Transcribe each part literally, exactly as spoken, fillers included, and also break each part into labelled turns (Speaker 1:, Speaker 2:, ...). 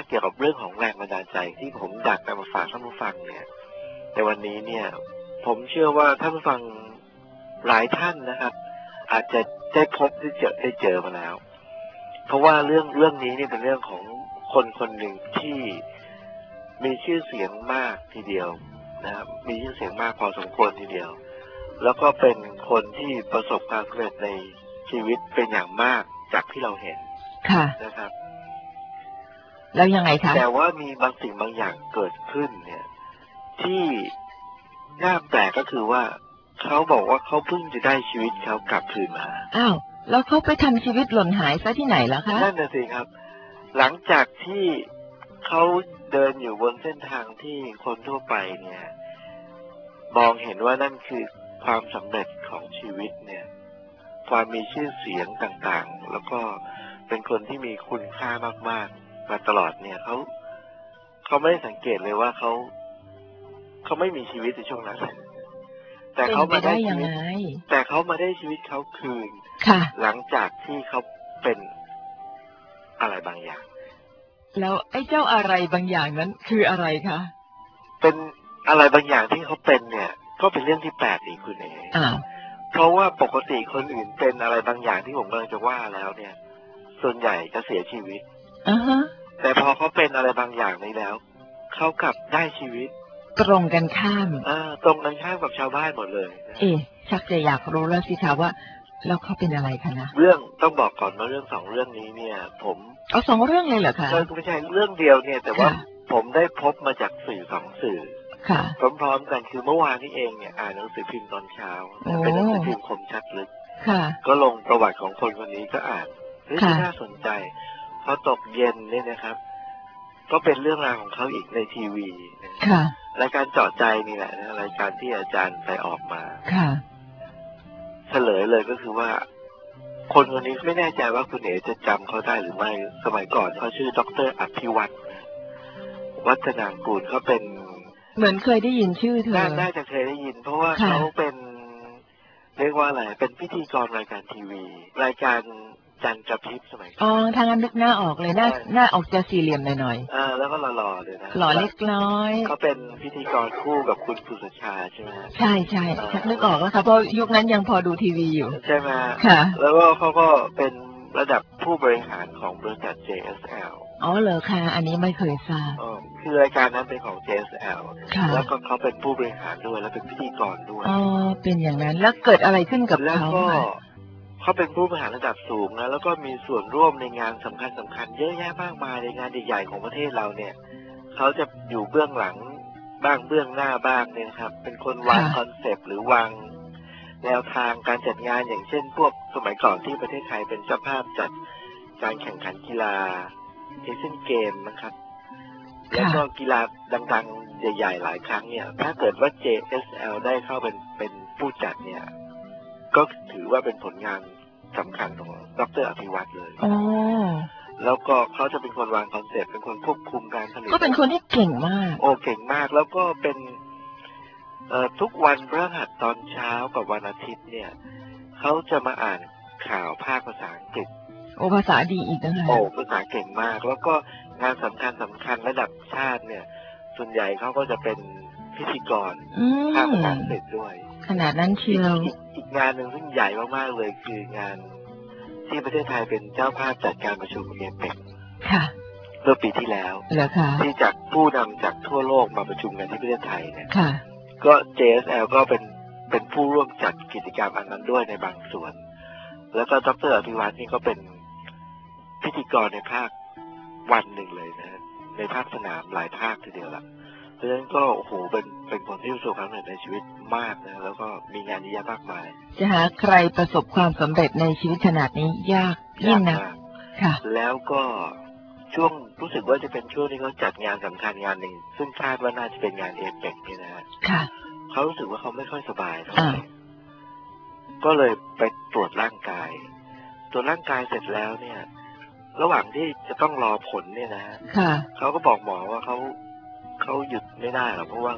Speaker 1: เกี่ยวกับเรื่องของแรงบันดาลใจที่ผมอยากนำมาฝากท่านผู้ฟังเนี่ยในวันนี้เนี่ยผมเชื่อว่าท่านผู้ฟังหลายท่านนะครับอาจจะได้พบได้เจอได้เจอมาแล้วเพราะว่าเรื่องเรื่องนี้เนี่ยเป็นเรื่องของคนคนหนึ่งที่มีชื่อเสียงมากทีเดียวนะครับมีชื่อเสียงมากพอสมควรทีเดียวแล้วก็เป็นคนที่ประสบความสำเร็จในชีวิตเป็นอย่างมากจากที่เราเห็นค่ะนะครับ
Speaker 2: แล้วยังไงคะ
Speaker 1: แต่ว่ามีบางสิ่งบางอย่างเกิดขึ้นเนี่ยที่น่าแปลกก็คือว่าเขาบอกว่าเขาเพิ่งจะได้ชีวิตเขากลับคืนมา
Speaker 2: อ้าวแล้วเขาไปทำชีวิตหล่นหายซะที่ไหนล่ะคะ
Speaker 1: นั่นน่ะสิครับหลังจากที่เขาเดินอยู่บนเส้นทางที่คนทั่วไปเนี่ยมองเห็นว่านั่นคือความสำเร็จของชีวิตเนี่ยความมีชื่อเสียงต่างๆแล้วก็เป็นคนที่มีคุณค่ามากๆมาตลอดเนี่ยเขาเขาไม่ได้สังเกตเลยว่าเขาเขาไม่มีชีวิตในช่วงนั้นแต่เขามาได้ชีวิตแต่เขามาได้ชีวิตเขาคืนหลังจากที่เขาเป็นอะไรบางอย่าง
Speaker 2: แล้วไอ้เจ้าอะไรบางอย่างนั้นคืออะไรคะ
Speaker 1: เป็นอะไรบางอย่างที่เขาเป็นเนี่ยก็เป็นเรื่องที่แปลกอีกคุณเองเพราะว่าปกติคนอื่นเป็นอะไรบางอย่างที่ผมกำลังจะว่าแล้วเนี่ยส่วนใหญ่จะเสียชีวิต
Speaker 2: อ่าฮะ
Speaker 1: แต่พอเขาเป็นอะไรบางอย่างนี้แล้วเขากลับได้ชีวิต
Speaker 2: ตรงกันข้าม
Speaker 1: อ่าตรงกันข้ามกับชาวบ้านหมดเลย
Speaker 2: เอ๊ะชักจะอยากรู้แล้วสิคะว่าแล้วเขาเป็นอะไรคะนะ
Speaker 1: เรื่องต้องบอกก่อนว่าเรื่องสองเรื่องนี้เนี่ยผม
Speaker 2: เอาสองเรื่องเลยเหรอคะ
Speaker 1: ไม่ใช่เรื่องเดียวเนี่ยแต่ว่าผมได้พบมาจากสื่อสองสื่อ
Speaker 2: ค่ะ
Speaker 1: พร้อมๆกันคือเมื่อวานนี้เองเนี่ยอ่านหนังสือพิมพ์ตอนเช้าเป็นหนังสือพิมพ์คมชัดลึกก็ลงประวัติของคนคนนี้ก็อ่านเรื่องที่น่าสนใจพอตกเย็นเนี่ยนะครับก็เป็นเรื่องราวของเขาอีกในทีวีรายการเจาะใจนี่แหละนะรายการที่อาจารย์ไปออกมาเฉลยเลยก็คือว่าคนคนนี้ไม่แน่ใจว่าคุณเอ๋จะจำเขาได้หรือไม่สมัยก่อนเขาชื่อดร.อภิวัตรวัฒนางกูลเขาเป็น
Speaker 2: เหมือนเคยได้ยินชื่อเธอ
Speaker 1: น่าจะเคยได้ยินเพราะว่าเขาเป็นเรียกว่าอะไรเป็นพิธีกรรายการทีวีรายการจันทร์กระพริบสมัยก่อน
Speaker 2: อ๋อทางนั้นนึกหน้าออกเลยหน้าหน้าออกจะสี่เหลี่ยมหน่อย
Speaker 1: ๆอ่าแล้วก็หล่อๆเลยนะ
Speaker 2: หล่อเล็กน้อย
Speaker 1: เขาเป็นพิธีกรคู่กับคุณสุสชาใช่ไหม
Speaker 2: ใช่ใช่ชักนึกออกแล้วค่ะเพราะยุคนั้นยังพอดูทีวีอยู่
Speaker 1: ใช่ไหม
Speaker 2: ค่ะ
Speaker 1: แล้วก็เขาก็เป็นระดับผู้บริหารของบริษัท เจ เอส แอล
Speaker 2: อ๋อเหรอคะอันนี้ไม่เคยทราบ
Speaker 1: อ๋อคือรายการนั้นเป็นของ เจ เอส แอล แล้วก็เขาเป็นผู้บริหารด้วยแล้วเป็นพิธีกรด้วย
Speaker 2: อ๋อเป็นอย่างนั้นแล้วเกิดอะไรขึ้นกับเขา
Speaker 1: แล้วก็เขาเป็นผู้บริหารระดับสูงนะแล้วก็มีส่วนร่วมในงานสำคัญสำคัญเยอะแยะมากมายในงานใหญ่ๆของประเทศเราเนี่ยเขาจะอยู่เบื้องหลังบ้างเบื้องหน้าบ้างเนี่ยครับเป็นคนวางคอนเซปต์หรือวางแนวทางการจัดงานอย่างเช่นพวกสมัยก่อนที่ประเทศไทยเป็นเจ้าภาพจัดการแข่งขันกีฬาเอเชียนเกมนะครับแล้วก็กีฬาดังๆใหญ่ๆหลายครั้งเนี่ยถ้าเกิดว่า เจ เอส แอล ได้เข้าเป็นเป็นผู้จัดเนี่ยก็ถือว่าเป็นผลงานสำคัญของดร.อภิวัตรเลยแล้วก็เขาจะเป็นคนวางคอนเซ็ปต์เป็นคนควบคุมการผลิต
Speaker 2: ก็เป็นคนที่เก่งมาก
Speaker 1: โอ้เก่งมากแล้วก็เป็นเอ่อทุกวันพฤหัสตอนเช้ากับวันอาทิตย์เนี่ยเขาจะมาอ่านข่าวภาคภาษาอังกฤษ
Speaker 2: โอ้ภาษาดีอีกนะ
Speaker 1: โอ้ภาษาเก่งมากแล้วก็งานสำคัญสำคัญระดับชาติเนี่ยส่วนใหญ่เขาก็จะเป็นพิธีกรภาคภาษาอังกฤษด้วย
Speaker 2: ขนาดนั้นเชียว
Speaker 1: อีกงานหนึ่งซึ่งใหญ่มากๆเลยคืองานที่ประเทศไทยเป็นเจ้าภาพจัดการประชุมเอเปก
Speaker 2: ค่ะ
Speaker 1: เมื่อปีที่แล้วที่จากผู้นำจากทั่วโลกมาประชุมกันที่ประเทศไทยเนี่ยก็ เจ เอส แอล ก็เป็นเป็นผู้ร่วมจัดกิจกรรมอันนั้นด้วยในบางส่วนแล้วก็ดร.อภิวัตรนี่ก็เป็นพิธีกรในภาควันหนึ่งเลยนะในภาคสนามหลายภาคทีเดียวละเพราะฉะนั้นก็โอ้โหเป็นเป็นคนที่ประสบความสำเร็จในชีวิตมากนะแล้วก็มีงานเยอะมากมาย
Speaker 2: จะหาใครประสบความสำเร็จในชีวิตขนาดนี้ยากยิ่งนะค่ะ
Speaker 1: แล้วก็ช่วงรู้สึกว่าจะเป็นช่วงที่เขาจัดงานสำคัญงานหนึ่งซึ่งคาดว่าน่าจะเป็นงานเอเปกนี่นะ
Speaker 2: ค่ะ
Speaker 1: เขารู้สึกว่าเขาไม่ค่อยสบายเท่าไหร่ก็เลยไปตรวจร่างกายตรวจร่างกายเสร็จแล้วเนี่ยระหว่างที่จะต้องรอผลเนี่ยนะเขาก็บอกหมอว่าเขาเขาหยุดไม่ได้หรอกเพราะว่า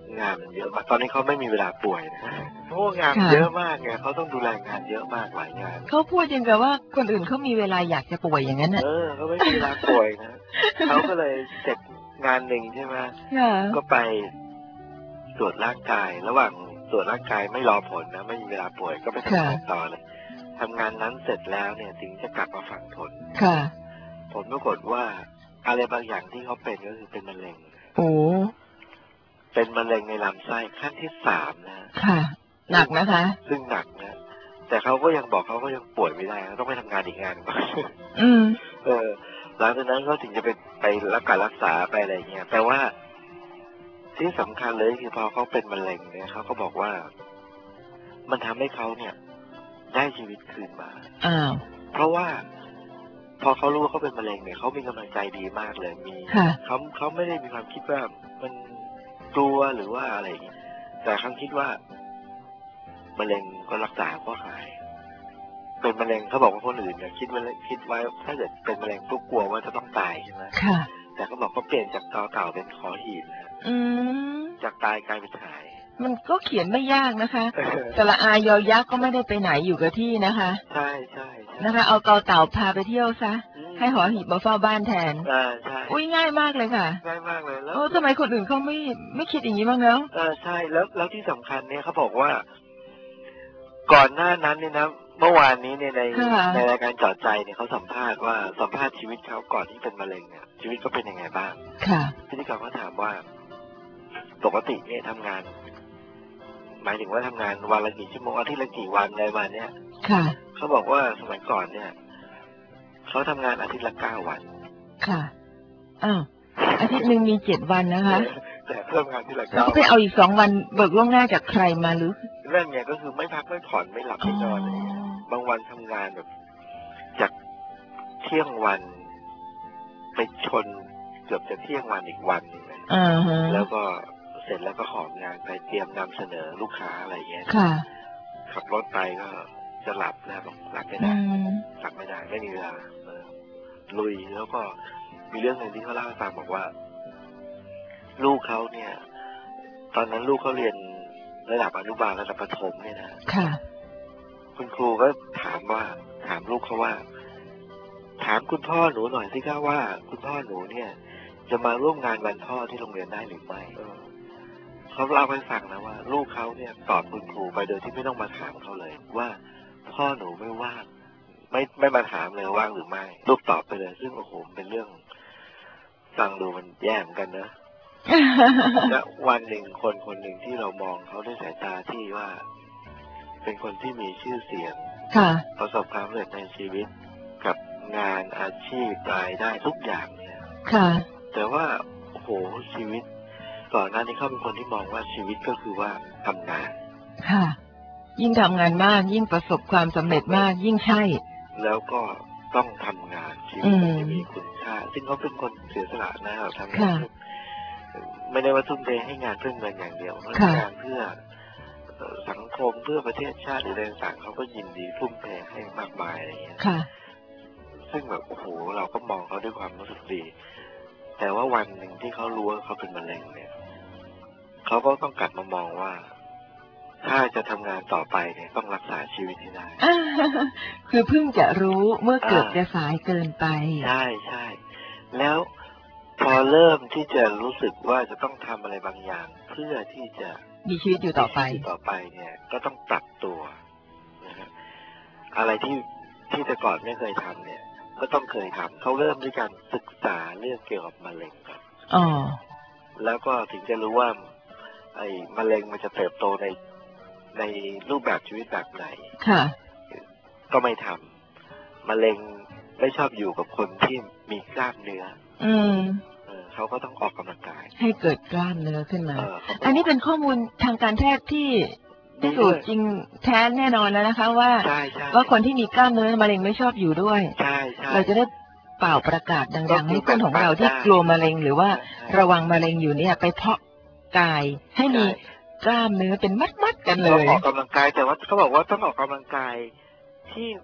Speaker 1: งานมันเยอะมากตอนนี้เขาไม่มีเวลาป่วยนะเพราะว่างานเยอะมากไงเขาต้องดูแลงานเยอะมากหลายงาน
Speaker 2: เขาพูดยังกับว่าคนอื่นเขามีเวลาอยากจะป่วยอย่างนั้นน่ะ
Speaker 1: เออเขาไม่มีเวลาป่วยนะเขาก็เลยเสร็จงานหนึ่งใช่ไหมก็ไปตรวจร่างกายระหว่างตรวจร่างกายไม่รอผลนะไม่มีเวลาป่วยก็ไปทำงานต่อเลยทำงานนั้นเสร็จแล้วเนี่ยถึงจะกลับมาฟังผล
Speaker 2: ค่ะ
Speaker 1: ผลปรากฏว่าอะไรบางอย่างที่เขาเป็นก็คือเป็นมะเร็ง
Speaker 2: โอ้
Speaker 1: เป็นมะเร็งในลำไส้ขั้นที่สามนะ
Speaker 2: ค่ะหนักนะคะ
Speaker 1: ซึ่งหนักนะแต่เขาก็ยังบอกเขาก็ยังป่วยไม่ได้ต้องไปทำงานอีกงานก่อน
Speaker 2: อืม
Speaker 1: เออหลังจากนั้นเขาถึงจะไปไปรับการรักษาไปอะไรเงี้ยแต่ว่าที่สำคัญเลยคือพอเขาเป็นมะเร็งเนี่ยเขาก็บอกว่ามันทำให้เขาเนี่ยได้ชีวิตคืนมา
Speaker 2: อ้าว
Speaker 1: เพราะว่าพอเขารู้ว่าเขาเป็นมะเร็งเนี่ยเขามีกำลังใจดีมากเลยมีเขาเขาไม่ได้มีความคิดว่ามันกลัวหรือว่าอะไรอย่างนี้แต่เขาคิดว่ามะเร็งก็รักษาก็หายเป็นมะเร็งเขาบอกว่าคนอื่นเนี่ยคิดว่าคิดไว้ถ้าเกิดเป็นมะเร็งปุ๊บกลัวว่าจะต้องตายใช่ไหม
Speaker 2: ค่ะ
Speaker 1: แต่เขาบอกเขาเปลี่ยนจากตอเต่าเป็นขอหีบนะจากตายกลายเป็นหาย
Speaker 2: มันก็เขียนไม่ยากนะคะแต่ละอายอยักษ์ก็ไม่ได้ไปไหนอยู่กับที่นะคะ
Speaker 1: ใช่ใช่
Speaker 2: นะคะเอาเกาเต่าพาไปเที่ยวซะให้หอหีบมาเฝ้าบ้านแทน
Speaker 1: อ่าใช่
Speaker 2: อุ้ยง่ายมากเลยค่ะ
Speaker 1: ง่ายมากเลยแล้ว
Speaker 2: โอ้ทำไมคนอื่นเขาไม่ไม่คิดอย่างนี้บ้างแล้ว
Speaker 1: เออใช่แล้วแล้วที่สำคัญเนี่ยเขาบอกว่าก่อนหน้านั้นเนี่ยนะเมื่อวานนี้เนี่ยในในรายการจอดใจเนี่ยเขาสัมภาษณ์ว่าสัมภาษณ์ชีวิตเขาก่อนที่เป็นมะเร็งเนี่ยชีวิตเขาเป็นยังไงบ้าง
Speaker 2: ค่ะ
Speaker 1: พิธีกรเขาถามว่าปกติเนี่ยทำงานหมายถึงว่าทำงานวันละกี่ชั่วโมงอาทิตย์ละกี่วันอะไรมาเนี่ย
Speaker 2: ค่ะ
Speaker 1: เขาบอกว่าสมัยก่อนเนี่ยเขาทำงานอาทิตย์ละเก้าวัน
Speaker 2: ค่ะอ้าวอาทิตย์หนึ่งมีเจ็ดวันนะคะ
Speaker 1: แต่เพิ่มงานที่ละเก้า
Speaker 2: เขาไปเอาอีกสองวันเบิกล่วงหน้าจากใครมาหรือ
Speaker 1: เรื่องเนี่ยก็คือไม่พักไม่ผ่อนไม่หลับไม่นอนเลยบางวันทำงานแบบจากเที่ยงวันไปชนเกือบจะเที่ยงวันอีกวันนึงนะแล้วก็เสร็จแล้วก็ของานไปเตรียมนำเสนอลูกค้าอะไรเงี้ยขับรถไปก็จะหลับแล้วบอกหลับไม่ได้หลับไม่ได้ไม่มีเวลาลุยแล้วก็มีเรื่องหนึ่งที่เขาเล่าให้ฟังบอกว่าลูกเขาเนี่ยตอนนั้นลูกเขาเรียนระดับอนุบาลระดับประถมเนี่ยนะคุณครูก็ถามว่าถามลูกเขาว่าถามคุณพ่อหนูหน่อยสิคะว่าคุณพ่อหนูเนี่ยจะมาร่วมงานวันพ่อที่โรงเรียนได้หรือไม่เขาเล่าให้ฟังนะว่าลูกเขาเนี่ยตอบคุณครูไปโดยที่ไม่ต้องมาถามเขาเลยว่าพ่อหนูไม่ว่างไม่ไม่มาถามเลยว่างหรือไม่ลูกตอบไปเลยซึ่งโอ้โหเป็นเรื่องฟังดูมันแย่เหมือนกันนะและวันหนึ่งคนคนหนึ่งที่เรามองเขาด้วยสายตาที่ว่าเป็นคนที่มีชื่อเสียงประสบความสำเร็จในชีวิตกับงานอาชีพรายได้ทุกอย่างเนี่ยแต่ว่าโอ้โหชีวิตก่อนหน้านี้เขาเป็นคนที่มองว่าชีวิตก็คือว่าทำงาน
Speaker 2: ค่ะยิ่งทำงานมากยิ่งประสบความสำเร็จมากยิ่งใช่
Speaker 1: แล้วก็ต้องทำงานชีวิตมันจะมีคุณค่าซึ่งเขาเป็นคนเสียสละนะทำงานไม่ได้ว่าทุ่มเทให้งานเพื่อเงินอย่างเดียวทำงานเพื่อสังคมเพื่อประเทศชาติหรืออะไรต่างๆเขาก็ยินดีทุ่มเทให้มากมายอะไรอย่างเงี้ยซึ่งแบบโอ้โหเราก็มองเขาด้วยความรู้สึกดีแต่ว่าวันหนึ่งที่เขารู้ว่าเขาเป็นมะเร็งเนี่ยเขาก็ต้องกลับมามองว่าถ้าจะทำงานต่อไปเนี่ยต้องรักษาชีวิตให้ได้
Speaker 2: คือเพิ่งจะรู้เมื่อเกิดจะสายเกินไป
Speaker 1: ใช่ใช่แล้วพอเริ่มที่จะรู้สึกว่าจะต้องทำอะไรบางอย่างเพื่อที่จะ
Speaker 2: มีชีวิตอยู่ต่อไป
Speaker 1: ต่อไปเนี่ยก็ต้องปรับตัวนะฮะอะไรที่ที่แต่ก่อนไม่เคยทำเนี่ยก็ต้องเคยทำเขาเริ่มด้วยการศึกษาเรื่องเกี่ยวกับมะเร็งก่อน
Speaker 2: อ๋อ
Speaker 1: แล้วก็ถึงจะรู้ว่าไอ้มะเร็งมันจะเติบโตในในรูปแบบชีวิตแบบไหน
Speaker 2: ค่ะ
Speaker 1: ก็ไม่ทำมะเร็งไม่ชอบอยู่กับคนที่มีกล้ามเนื้อ
Speaker 2: อืม
Speaker 1: เขาก็ต้องออกกำลังกาย
Speaker 2: ให้เกิดกล้ามเนื้อขึ้นมาอันนี้เป็นข้อมูลทางการแพทย์ที่พิสูจน์จริงแท้แน่นอนแล้วนะคะว่าว่าคนที่มีกล้ามเนื้อมะเร็งไม่ชอบอยู่ด้วยเราจะได้เป่าประกาศดังๆให้คนของเราที่กลัวมะเร็งหรือว่าระวังมะเร็งอยู่เนี่ยไปเพาะกายให้มีกล้ามเนื้อเป็นมัดๆกันเลย
Speaker 1: ออกกำลังกายแต่ว่าเขาบอกว่าต้องออกกำลังกายที่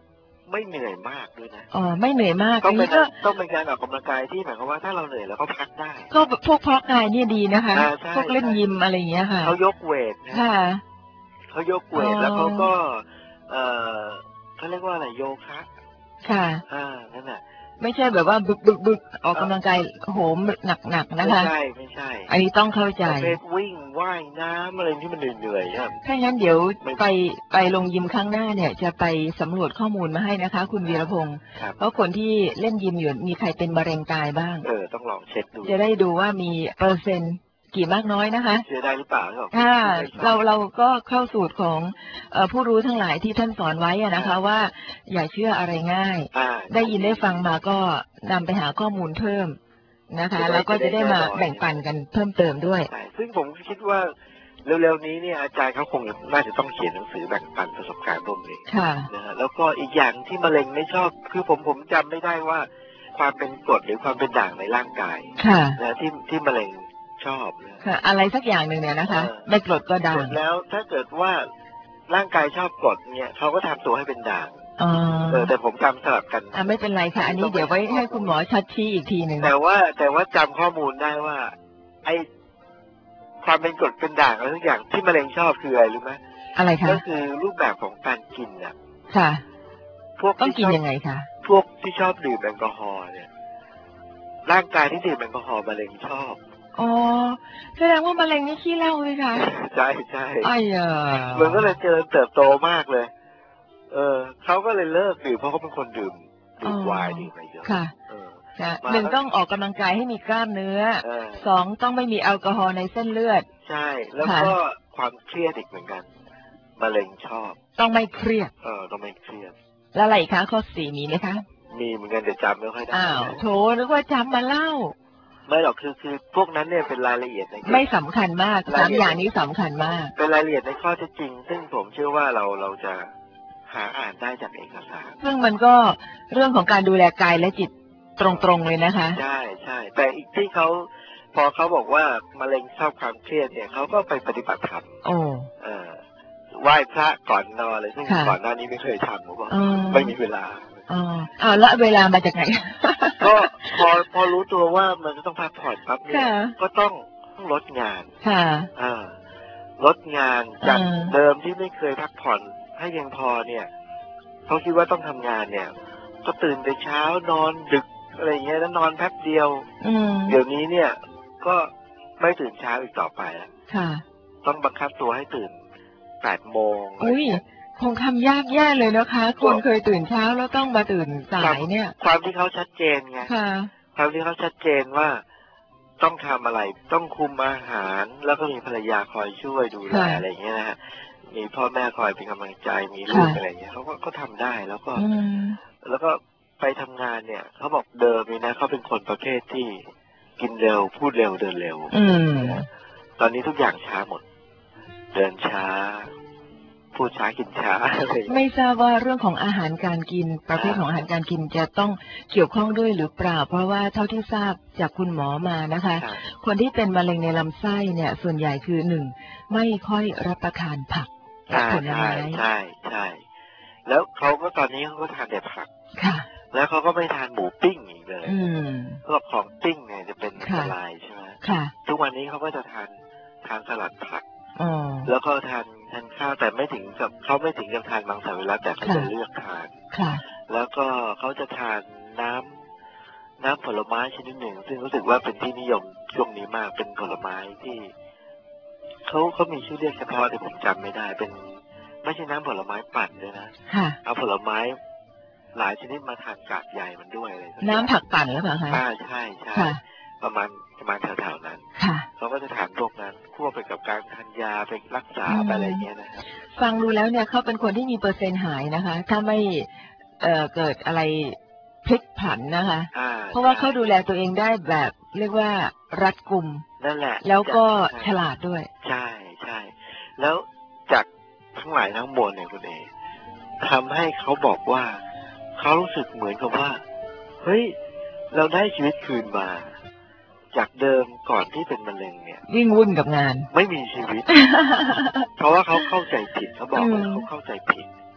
Speaker 1: ไม่เหนื่อยมากด้วยนะ
Speaker 2: อ๋อไม่เหนื่อยมาก
Speaker 1: ต้องเป็นต้องเป็นการออกกำลังกายที่หมายความว่าถ้าเราเหนื่อยเราก็พักได้
Speaker 2: ก็พวกเพาะกายเนี่ยดีนะคะพวกเล่นยิมอะไรอย่างเงี้ยค่ะ
Speaker 1: เขายกเวทนะ
Speaker 2: ค่ะ
Speaker 1: เขายกเวทแล้วเขาก็เออเขาเรียกว่าอะไรโยคะ
Speaker 2: ค่ะ
Speaker 1: อ่านั่นแหละ
Speaker 2: ไม่ใช่แบบว่าบึกบึกบึกออกกำลังกายโหมหนักหนักนะคะ
Speaker 1: ไม่ใช่ไม่ใช่
Speaker 2: อันนี้ต้องเข้าใจ
Speaker 1: ประเภทวิ่งว่ายน้ำอะไรที่มันเหนื่อยๆครับ
Speaker 2: ถ้างั้นเดี๋ยวไปไปลงยิมครั้งหน้าเนี่ยจะไปสำรวจข้อมูลมาให้นะคะคุณวีรพงศ์เพราะคนที่เล่นยิมอยู่มีใครเป็นมะเร็งตายบ้าง
Speaker 1: เออต้องลองเช็คดู
Speaker 2: จะได้ดูว่ามีเปอร์เซ็นต์กี่มากน้อยนะคะ
Speaker 1: เชื่อได้หรือเปล่า
Speaker 2: ค่ะเราเราก็เข้าสูตรของผู้รู้ทั้งหลายที่ท่านสอนไว้นะคะว่าอย่าเชื่ออะไรง่ายได้ยินได้ฟังมาก็นำไปหาข้อมูลเพิ่มนะคะแล้วก็จะได้มาแบ่งปันกันเพิ่มเติมด้วย
Speaker 1: ซึ่งผมคิดว่าเร็วๆนี้เนี่ยอาจารย์เขาคงน่าจะต้องเขียนหนังสือแบ่งปันประสบการณ์ร่วมเลยนะฮะแล้วก็อีกอย่างที่มะเร็งไม่ชอบคือผมผมจำไม่ได้ว่าความเป็นกรดหรือความเป็นด่างในร่างกายนะที่ที่มะเร็งชอบ
Speaker 2: ค่ะอะไรสักอย่างหนึ่งเนี่ยนะคะไม่กรดก็ด่าง
Speaker 1: แล้วถ้าเกิดว่าร่างกายชอบกรดเนี่ยเขาก็ทำตัวให้เป็นด่างเออแต่ผมจำสลับกัน
Speaker 2: อ่าไม่เป็นไรค่ะอันนี้เดี๋ยวไว้ให้คุณหมอชัดชี้อีกทีหนึ่ง
Speaker 1: แต่ว่าแต่ว่าจำข้อมูลได้ว่าไอความเป็นกรดเป็นด่างอะไรทุกอย่างที่มะเร็งชอบคืออะไรรู้ไหม
Speaker 2: อะไรคะ
Speaker 1: ก็คือรูปแบบของการกินอ่ะ
Speaker 2: ค่ะ
Speaker 1: พวก
Speaker 2: ต้องกินยังไงคะ
Speaker 1: พวกที่ชอบดื่มแอลกอฮอล์เนี่ยร่างกายที่ดื่มแอลกอฮอล์มะเร็งชอบ
Speaker 2: อ๋อแสดงว่ามะเร็งนี่ขี้เหล้าเลยค่ะ
Speaker 1: ใช่ใช่
Speaker 2: ไอ้เออ
Speaker 1: มันก็เลยเจริญเติบโตมากเลยเออเขาก็เลยเลิกดื่มเพราะเขาเป็นคนดื่มดื่มไวน์ดื่มอะไรเยอะ
Speaker 2: ค่ะหนึ่งต้องออกกำลังกายให้มีกล้ามเนื้อสองต้องไม่มีแอลกอฮอล์ในเส้นเลือด
Speaker 1: ใช่แล้วก็ความเครียดอีกเหมือนกันมะเร็งชอบ
Speaker 2: ต้องไม่เครียด
Speaker 1: เออต้องไม่เครียด
Speaker 2: แล้วอะไรอีกคะข้อสี่มีไหมคะ
Speaker 1: มีเหมือนกันแต่จำไม่ค่อยได้
Speaker 2: อ้าวโถนึกว่าจำมาเล่า
Speaker 1: ไม่หรอกคือคือพวกนั้นเนี่ยเป็นรายละเอียดใน
Speaker 2: ไม่สำคัญมากสามอย่างนี้สำคัญมาก
Speaker 1: เป็นรายละเอียดในข้อเท็จจริงซึ่งผมเชื่อว่าเราเราจะหาอ่านได้จากเอกสาร
Speaker 2: ซึ่งมันก็เรื่องของการดูแลกายและจิตตรงๆเลยนะคะ
Speaker 1: ใช่ใช่แต่อีกที่เขาพอเขาบอกว่ามะเร็งชอบความเครียดเนี่ยเขาก็ไปปฏิบัติธรรม
Speaker 2: โอ้
Speaker 1: เออไหว้พระก่อนนอนเลยซึ่งก่อนหน้านี้ไม่เคยทำผมบอกไม่มีเวลา
Speaker 2: อ๋ออ้าวแล้วเวลามาจากไหน
Speaker 1: ก็พอพอรู้ตัวว่ามันจะต้องพักผ่อนปั๊บเนี่ยก็ต้องต้องลดงาน
Speaker 2: ค่ะ
Speaker 1: อ่าลดงานจากเดิมที่ไม่เคยพักผ่อนให้เพียงพอเนี่ยเขาคิดว่าต้องทำงานเนี่ยก็ตื่นแต่เช้านอนดึกอะไรเงี้ยแล้วนอนแป๊บเดียวเดี๋ยวนี้เนี่ยก็ไม่ตื่นเช้าอีกต่อไปแล้วต้องบังคับตัวให้ตื่นแปดโมง
Speaker 2: อุ้ยคงทำยากแย่เลยนะคะคนเคยตื่นเช้าแล้วต้องมาตื่นสายเนี่ย
Speaker 1: ความที่เขาชัดเจนไงความที่เขาชัดเจนว่าต้องทำอะไรต้องคุมอาหารแล้วก็มีภรรยาคอยช่วยดูแลอะไรเงี้ยนะฮะมีพ่อแม่คอยเป็นกำลังใจมีลูกอะไรเงี้ยเขาก็เขาทำได้แล้วก็แล้วก็ไปทำงานเนี่ยเขาบอกเดิมนี่นะเขาเป็นคนประเภทที่กินเร็วพูดเร็วเดินเร็วตอนนี้ทุกอย่างช้าหมดเดินช้าพูดช้ากินช้า
Speaker 2: ไม่ทราบว่าเรื่องของอาหารการกินประเภทของอาหารการกินจะต้องเกี่ยวข้องด้วยหรือเปล่าเพราะว่าเท่าที่ทราบจากคุณหมอมานะคะคนที่เป็นมะเร็งในลำไส้เนี่ยส่วนใหญ่คือหนึ่งไม่ค่อยรับประทานผักและผลไม้
Speaker 1: ใช่ใช่แล้วเขาก็ตอนนี้เขาก็ทานแต่ผัก
Speaker 2: ค่ะ
Speaker 1: แล้วเขาก็ไม่ทานหมูปิ้งอีกเลยเพราะของปิ้งเนี่ยจะเป็นอันตรายใช่ไหมทุกวันนี้เขาก็จะทานทานสลัดผักแล้วก็ทานทานข้าวแต่ไม่ถึงกับเขาไม่ถึงกับทานมังสวิรัติแต่เขาจะเลือกทานแล้วก็เขาจะทานน้ำน้ำผลไม้ชนิดหนึ่งซึ่งรู้สึกว่าเป็นที่นิยมช่วงนี้มากเป็นผลไม้ที่เขาเขามีชื่อเรียกเฉพาะแต่ผมจำไม่ได้เป็นไม่ใช่น้ำผลไม้ปั่นด้วยนะเอาผลไม้หลายชนิดมาทานกากใยมันด้วยอะไร
Speaker 2: น้ำผักปั่นหรือเปล่าคะ
Speaker 1: อ่าใช่ใช่ประมาณประมาณแถวๆนั้นเขาก็จะทานพวกนั้นควบไปกับการทานยาไปรักษาไปอะไรเงี้ยนะครับ
Speaker 2: ฟังดูแล้วเนี่ยเขาเป็นคนที่มีเปอร์เซ็นต์หายนะคะถ้าไม่เอ่อเกิดอะไรพลิกผันนะคะเพราะว่าเขาดูแลตัวเองได้แบบเรียกว่ารัดกุม
Speaker 1: นั่นแหละ
Speaker 2: แล้วก็ฉลาดด้วย
Speaker 1: ใช่ใช่แล้วจากทั้งหลายทั้งมวลเนี่ยคุณเอทำให้เขาบอกว่าเขารู้สึกเหมือนกับว่าเฮ้ยเราได้ชีวิตคืนมาจากเดิมก่อนที่เป็นมะเร็งเนี่ย
Speaker 2: วิ่งวุ่นกับงาน
Speaker 1: ไม่มีชีวิต เพราะว่าเขาเข้าใจผิดเขาบอกว่าเขาเข้าใจผิด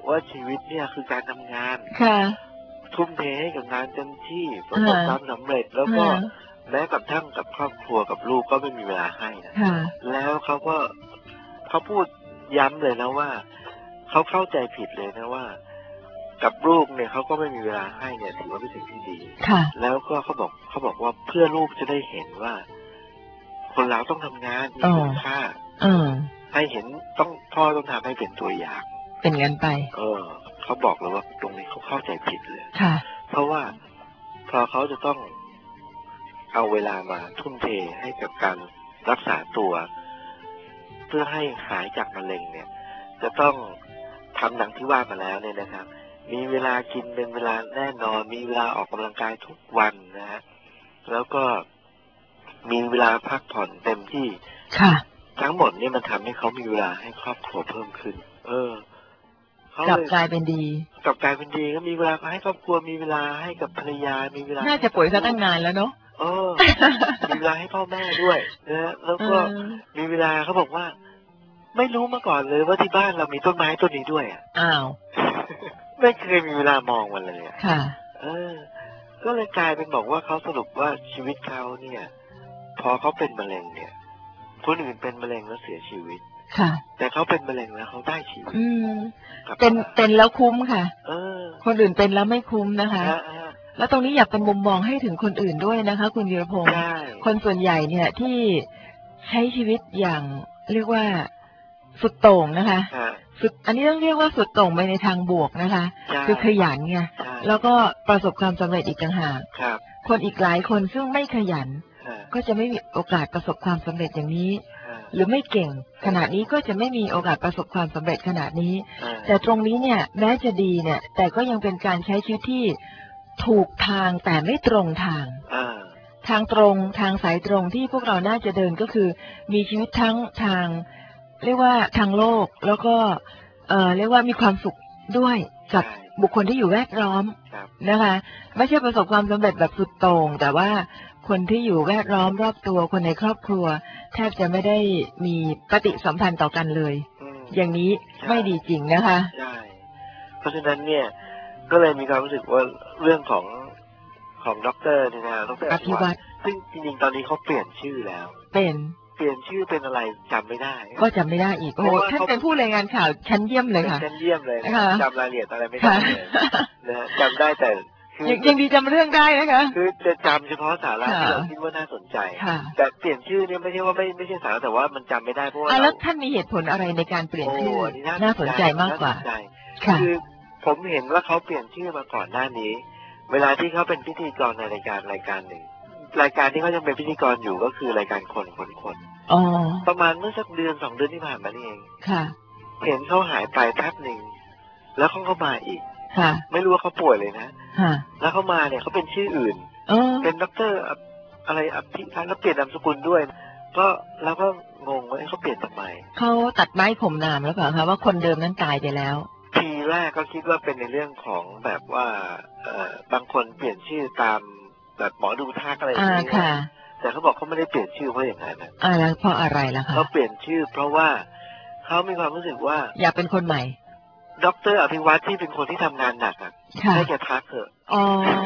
Speaker 1: ว่าชีวิตเนี่ยคือการทำงาน
Speaker 2: ค่ะ
Speaker 1: ทุ่มเทให้กับงานเต็มที่ประสบความสำเร็จแล้วก็แม้กับทั้งกับครอบครัวกับลูกก็ไม่มีเวลาให้นะแล้วเขาก็เขาพูดย้ำเลยนะว่าเขาเข้าใจผิดเลยนะว่ากับลูกเนี่ยเขาก็ไม่มีเวลาให้เนี่ยถือว่าเป็นสิ่งที่ดีแล้วก็เขาบอกเขาบอกว่าเพื่อลูกจะได้เห็นว่าคนเราต้องทำงานมีคุณค่าให้เห็นต้องพ่อต้องทำให้เป็นตัวอย่าง
Speaker 2: เป็นงั้นไป
Speaker 1: เออเขาบอกเลยว่าตรงนี้เขาเข้าใจผิดเลยเพราะว่าพอเขาจะต้องเอาเวลามาทุ่มเทให้กับการรักษาตัวเพื่อให้หายจากมะเร็งเนี่ยจะต้องทำดังที่ว่ามาแล้วเนี่ยนะครับมีเวลากินเป็นเวลาแน่นอนมีเวลาออกกำลังกายทุกวันนะฮะแล้วก็มีเวลาพักผ่อนเต็มที่
Speaker 2: ค่ะ
Speaker 1: ทั้งหมดนี่มันทำให้เขามีเวลาให้ครอบครัวเพิ่มขึ้นเอ
Speaker 2: อกลับกลายเป็นดี
Speaker 1: กลับกลายเป็นดีก็มีเวลาให้ครอบครัวมีเวลาให้กับภรรยามีเวลา
Speaker 2: น่าจะป่วยซะตั้งนานแล้วเนาะ
Speaker 1: เออมีเวลาให้พ่อแม่ด้วยนะแล้วก็มีเวลาเขาบอกว่าไม่รู้มาก่อนเลยว่าที่บ้านเรามีต้นไม้ต้นนี้ด้วยอ่ะ
Speaker 2: อ้าว
Speaker 1: ไม่เคยมีเวลามองมันเลย
Speaker 2: ค่ะ
Speaker 1: เออก็เลยกลายเป็นบอกว่าเขาสรุปว่าชีวิตเขาเนี่ยพอเขาเป็นมะเร็งเนี่ยคนอื่นเป็นมะเร็งแล้วเสียชีวิต
Speaker 2: ค่ะ
Speaker 1: แต่เขาเป็นมะเร็งแล้วเขาได้ชีวิต
Speaker 2: อืมเป็นเป็นแล้วคุ้มค่ะ
Speaker 1: เออ
Speaker 2: คนอื่นเป็นแล้วไม่คุ้มนะคะแล้วตรงนี้อยากเป็นมุมมองให้ถึงคนอื่นด้วยนะคะคุณวีรพงศ์คนส่วนใหญ่เนี่ยที่ใช้ชีวิตอย่างเรียกว่าสุดโต่งนะคะสุดอันนี้ต้องเรียกว่าสุดโต่งไปในทางบวกนะคะคือขยันไงแล้วก็ประสบความสำเร็จอีกต่างหากคนอีกหลายคนซึ่งไม่ขยันก็จะไม่มีโอกาสประสบความสำเร็จอย่างนี้หรือไม่เก่งขนาดนี้ก็จะไม่มีโอกาสประสบความสำเร็จขนาดนี้แต่ตรงนี้เนี่ยแม้จะดีเนี่ยแต่ก็ยังเป็นการใช้ชีวิตที่ถูกทางแต่ไม่ตรงทางทางตรงทางสายตรงที่พวกเราน่าจะเดินก็คือมีชีวิตทั้งทางเรียกว่าทางโลกแล้วก็เอ่อเรียกว่ามีความสุขด้วยกับบุคคลที่อยู่แวดล้อมนะคะไม่ใช่ประสบความสำเร็จแบบสุดโต่งแต่ว่าคนที่อยู่แวดล้อมรอบตัวคนในครอบครัวแทบจะไม่ได้มีปฏิสัมพันธ์ต่อกันเลยอย่างนี้ไม่ดีจริงนะคะ
Speaker 1: ใช่เพราะฉะนั้นเนี่ยก็เลยมีความรู้สึกว่าเรื่องของของด็อกเตอร์เนี่ยนะด็อกเตอร์
Speaker 2: อภิวัตร
Speaker 1: ซึ่งจริงๆตอนนี้เขาเปลี่ยนชื่อแล้ว
Speaker 2: เป็น
Speaker 1: เปลี่ยนชื่อเป็นอะไรจำไม่ได้
Speaker 2: ก็จำไม่ได้อีกโอ้ท่านเป็นผู้รายงานข่าวชั้นเยี่ยมเลยค่ะ
Speaker 1: ชั้นเยี่ยมเลยจำรายละเอียดอะไรไม่ได้เลยนะจำได้แต่
Speaker 2: ยังดีจำเรื่องได้นะคะ
Speaker 1: คือจะจำเฉพาะสาระที่เราคิดว่าน่าสนใจแต่เปลี่ยนชื่อเนี่ยไม่ใช่ว่าไม่ไม่ใช่สาระแต่ว่ามันจำไม่ได้เพราะว่า
Speaker 2: แล้วท่านมีเหตุผลอะไรในการเปลี่ยนชื่อน่าสนใจมากกว่า
Speaker 1: คือผมเห็นว่าเขาเปลี่ยนชื่อมาก่อนหน้านี้เวลาที่เขาเป็นพิธีกรในรายการรายการหนึ่งรายการที่เขายังเป็นพิธีกรอยู่ก็คือรายการคนคนคนประมาณเมื่อสักเดือนสองเดือนที่ผ่านมานี่เอง
Speaker 2: ค่ะ
Speaker 1: เห็นเขาหายไปแป๊บหนึ่งแล้วเขาก็มาอีกไม่รู้ว่าเขาป่วยเลยนะแล้วเขามาเนี่ยเขาเป็นชื่ออื่นเป็นด็อกเตอร์อะไรอภิรักษ์แล้วเปลี่ยนนามสกุลด้วยก็แล้วก็งงว่าเขาเปลี่ยนทำไม
Speaker 2: เขาตัดไม้ผมนามแล้วเปล่าคะว่าคนเดิมนั้นตายไปแล้ว
Speaker 1: ทีแรกก็คิดว่าเป็นในเรื่องของแบบว่าเอ่อบางคนเปลี่ยนชื่อตามแบบหมอดูทักอะไรอย่างเงี้ยแต่เขาบอกเขาไม่ได้เปลี่ยนชื่อเพราะอย่างนั้นนะ
Speaker 2: อ่าแล้วเพราะอะไรล่ะคะ
Speaker 1: เขาเปลี่ยนชื่อเพราะว่าเขามีความรู้สึกว่า
Speaker 2: อยากเป็นคนใหม่
Speaker 1: ด็อกเตอร์อภิวัตรที่เป็นคนที่ทำงานหนักอ่ะให้แกพักเถอะ
Speaker 2: อ๋อ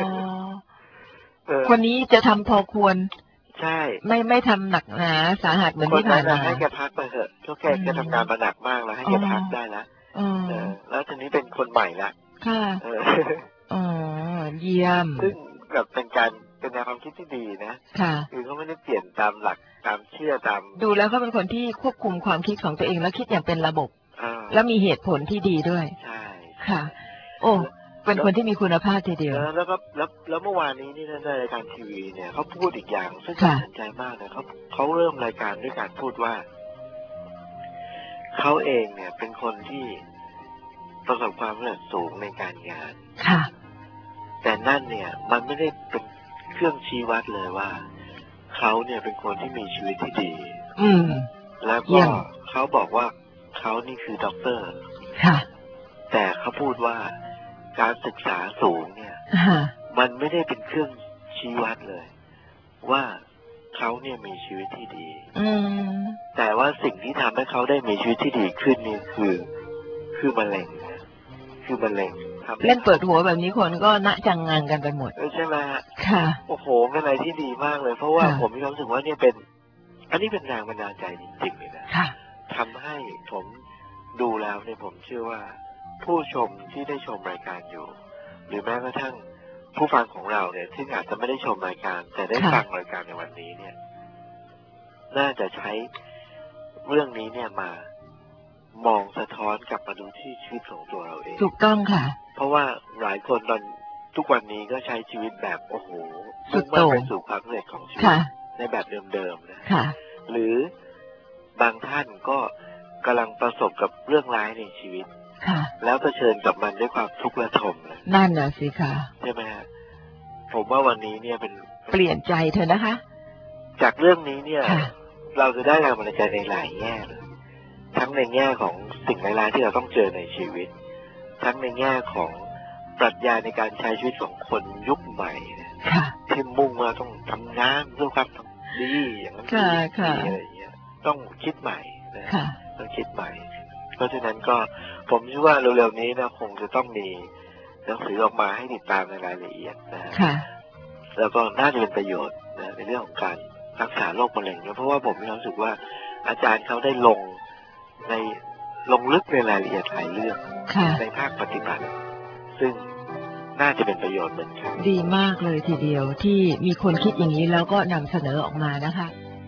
Speaker 2: คนนี้จะทำพอควร
Speaker 1: ใช่
Speaker 2: ไม่ไม่ทำหนักหนาสาหัสเหมือนที่ผ่านมา
Speaker 1: ให้แกพักไปเถอะเพราะแกแกทำงานมาหนักมากแล้วให้แกพักได้แล้วแล้วทีนี้เป็นคนใหม่ละ
Speaker 2: ค่ะอ๋อเยี่ยม
Speaker 1: ซึ่งแบบเป็นการเป็นแนวความคิดที่ดีนะ
Speaker 2: ค่ะ
Speaker 1: คือเขาไม่ได้เปลี่ยนตามหลักตามเชื่อตาม
Speaker 2: ดูแล้วเขาเป็นคนที่ควบคุมความคิดของตัวเองแล้วคิดอย่างเป็นระบบแล้วมีเหตุผลที่ดีด้วย
Speaker 1: ใช่
Speaker 2: ค่ะโอ้เป็นคนที่มีคุณภาพทีเดียว
Speaker 1: แล้วก็แล้วแล้วเมื่อวานนี้นี่ในรายการทีวีเนี่ยเขาพูดอีกอย่างซึ่งน่าสนใจมากนะเขาเขาเริ่มรายการด้วยการพูดว่าเขาเองเนี่ยเป็นคนที่ประสบความสำเร็จสูงในการงาน
Speaker 2: ค่ะ
Speaker 1: แต่นั่นเนี่ยมันไม่ได้เป็นเครื่องชี้วัดเลยว่าเขาเนี่ยเป็นคนที่มีชีวิตที่ดี
Speaker 2: อืม
Speaker 1: แล้วก็เขาบอกว่าเขานี่คือด็อกเตอร์
Speaker 2: ค่ะ
Speaker 1: แต่เขาพูดว่าการศึกษาสูงเนี่ยมันไม่ได้เป็นเครื่องชี้วัดเลยว่าเขาเนี่ยมีชีวิตที่ดีแต่ว่าสิ่งที่ทำให้เขาได้มีชีวิตที่ดีขึ้นนี่คือคือมะเร็งนะคือมะเร็ง
Speaker 2: เล่นเปิดหัวแบบนี้คนก็ณจังงังกันไปหมด
Speaker 1: ใช่ไหมฮะ
Speaker 2: ค่ะ
Speaker 1: โอ้โหเป็นอะไรที่ดีมากเลยเพราะว่าผมมีความรู้สึกว่าเนี่ยเป็นอันนี้เป็นแรงบันดาลใจจริงๆเลยนะทำให้ผมดูแล้วเนี่ยผมเชื่อว่าผู้ชมที่ได้ชมรายการอยู่หรือแม้กระทั่งผู้ฟังของเราเนี่ยที่อาจจะไม่ได้ชมรายการแต่ได้ฟังรายการในวันนี้เนี่ยน่าจะใช้เรื่องนี้เนี่ยมามองสะท้อนกลับมาดูที่ชีวิตของตัวเราเอง
Speaker 2: ถูกต้องค่ะ
Speaker 1: เพราะว่าหลายคนตอนทุกวันนี้ก็ใช้ชีวิตแบบโอ้โหมุ่งมั่นไปสู่ความสำเร็จของชีวิตในแบบเดิมๆนะหรือบางท่านก็กำลังประสบกับเรื่องร้ายในชีวิตแล้วเผชิญกับมันด้วยความทุกข์ระทมเลย
Speaker 2: นั่นน่ะสิค่ะ
Speaker 1: ใช่ไหมฮะผมว่าวันนี้เนี่ยเป็น
Speaker 2: เปลี่ยนใจเธอนะคะ
Speaker 1: จากเรื่องนี้เนี่ยเราจะได้แรงบันดาลใจในหลายแง่เลยทั้งในแง่ของสิ่งร้ายๆที่เราต้องเจอในชีวิตทั้งในแง่ของปรัชญาในการใช้ชีวิตของคนยุคใหม่ที่มุ่งมาต้องทำงานเพื่อความดีอย่างนั้นดีอะไรอย่างเงี้ยต้องคิดใหม่นะต้องคิดใหม่เพราะฉะนั้นก็ผมเชื่อว่าเร็วๆนี้นะคงจะต้องมีหนังสือออกมาให้ติดตามในรายละเอียดนะแล้วก็น่าจะเป็นประโยชน์นะในเรื่องของการรักษาโรคมะเร็งเพราะว่าผมมีความรู้สึกว่าอาจารย์เขาได้ลงในลงลึกในรายละเอียดหลายเรื่องในภาคปฏิบัติซึ่งน่าจะเป็นประโยชน์เหมือนกัน
Speaker 2: ดีมากเลยทีเดียวที่มีคนคิดอย่างนี้แล้วก็นำเสนอออกมานะคะ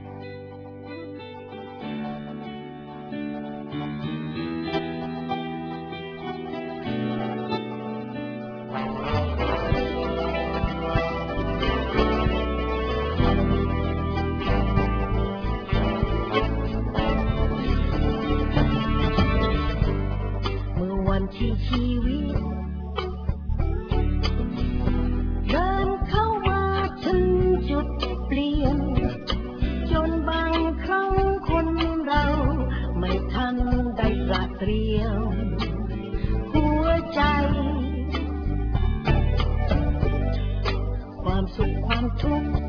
Speaker 3: ที่ชีวิตเดินเข้ามาถึงจุดเปลี่ยนจนบางครั้งคนเราไม่ทันได้ตระเตรียมหัวใจความสุขความทุกข์